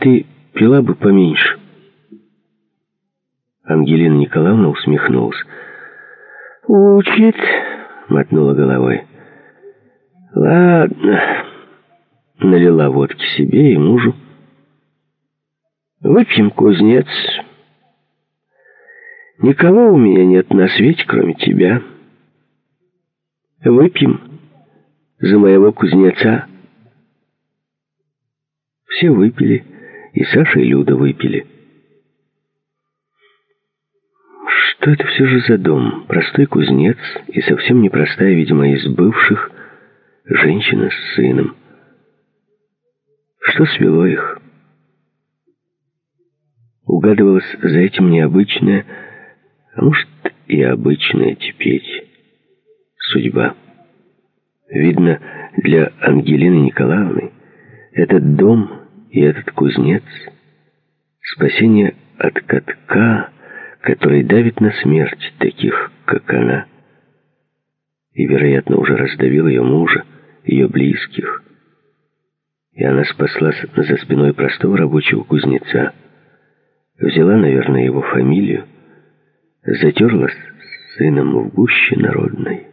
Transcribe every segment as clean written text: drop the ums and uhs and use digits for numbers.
ты пила бы поменьше». Ангелина Николаевна усмехнулась. «Учит», — мотнула головой. «Ладно». Налила водки себе и мужу. «Выпьем, кузнец. Никого у меня нет на свете, кроме тебя. Выпьем за моего кузнеца». Все выпили, и Саша и Люда выпили. Что это все же за дом? Простой кузнец и совсем непростая, видимо, из бывших, женщина с сыном. Что свело их? Угадывалось за этим необычное, а может и обычная теперь судьба. Видно, для Ангелины Николаевны этот дом и этот кузнец — спасение от катка, который давит на смерть таких, как она, и, вероятно, уже раздавил ее мужа, ее близких. И она спаслась за спиной простого рабочего кузнеца, взяла, наверное, его фамилию, затерлась с сыном в гуще народной.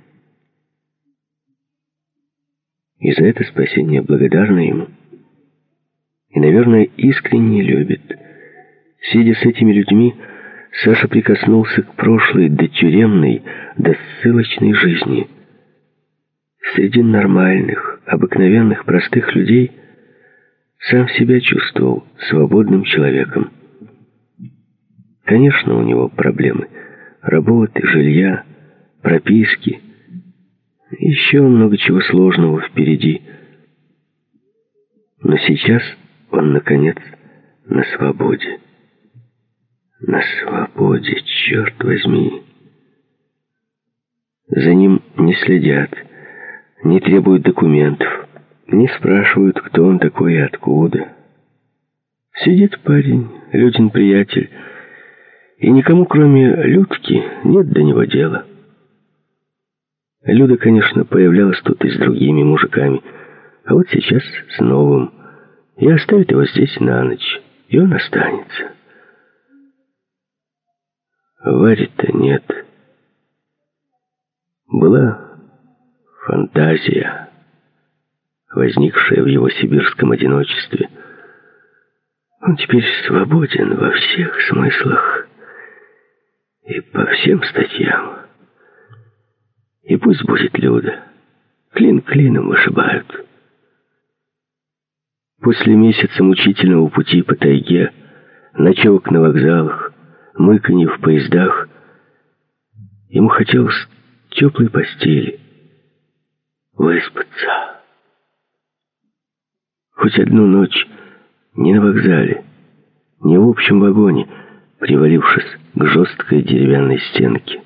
И за это спасение благодарна ему. И, наверное, искренне любит. Сидя с этими людьми, Саша прикоснулся к прошлой, до тюремной, до ссылочной жизни. Среди нормальных, обыкновенных, простых людей сам себя чувствовал свободным человеком. Конечно, у него проблемы. Работы, жилья, прописки. Еще много чего сложного впереди. Но сейчас он, наконец, на свободе. На свободе, черт возьми. За ним не следят, не требуют документов, не спрашивают, кто он такой и откуда. Сидит парень, Людин приятель, и никому, кроме Людки, нет до него дела. Люда, конечно, появлялась тут и с другими мужиками, а вот сейчас с новым, и оставит его здесь на ночь, и он останется. Вари-то нет. Была фантазия, возникшая в его сибирском одиночестве. Он теперь свободен во всех смыслах и по всем статьям. И пусть будет Люда. Клин клином вышибают. После месяца мучительного пути по тайге, ночевок на вокзалах, мыканье в поездах, ему хотелось теплой постели, выспаться. Хоть одну ночь не на вокзале, не в общем вагоне, привалившись к жесткой деревянной стенке.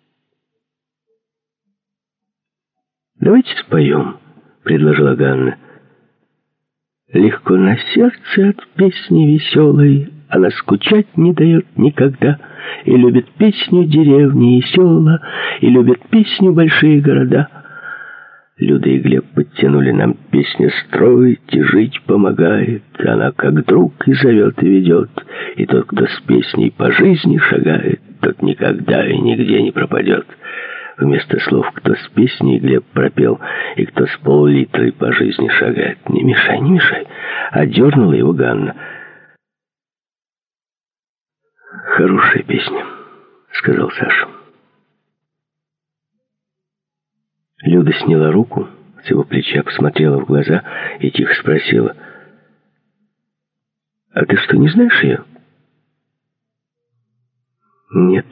«Давайте споем», — предложила Ганна. «Легко на сердце от песни веселой, она скучать не дает никогда, и любит песню деревни и села, и любит песню большие города». Люда и Глеб подтянули: «Нам песня строить и жить помогает, она как друг и зовет, и ведет, и тот, кто с песней по жизни шагает, тот никогда и нигде не пропадет». Вместо слов «кто с песней» Глеб пропел: «и кто с пол-литрой по жизни шагает». «Не мешай, не мешай», — одернула его Ганна. «Хорошая песня», — сказал Саша. Люда сняла руку с его плеча, посмотрела в глаза и тихо спросила: «А ты что, не знаешь ее?» «Нет».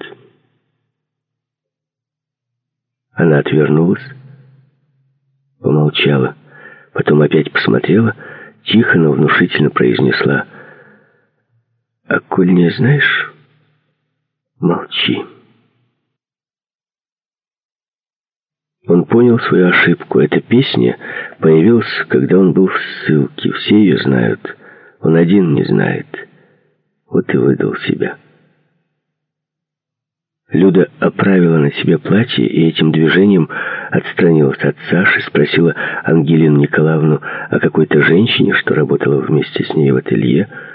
Она отвернулась, помолчала, потом опять посмотрела, тихо, но внушительно произнесла: «А коль не знаешь, молчи». Он понял свою ошибку. Эта песня появилась, когда он был в ссылке. Все ее знают, он один не знает. Вот и выдал себя. Люда оправила на себе платье и этим движением отстранилась от Саши, спросила Ангелину Николаевну о какой-то женщине, что работала вместе с ней в ателье.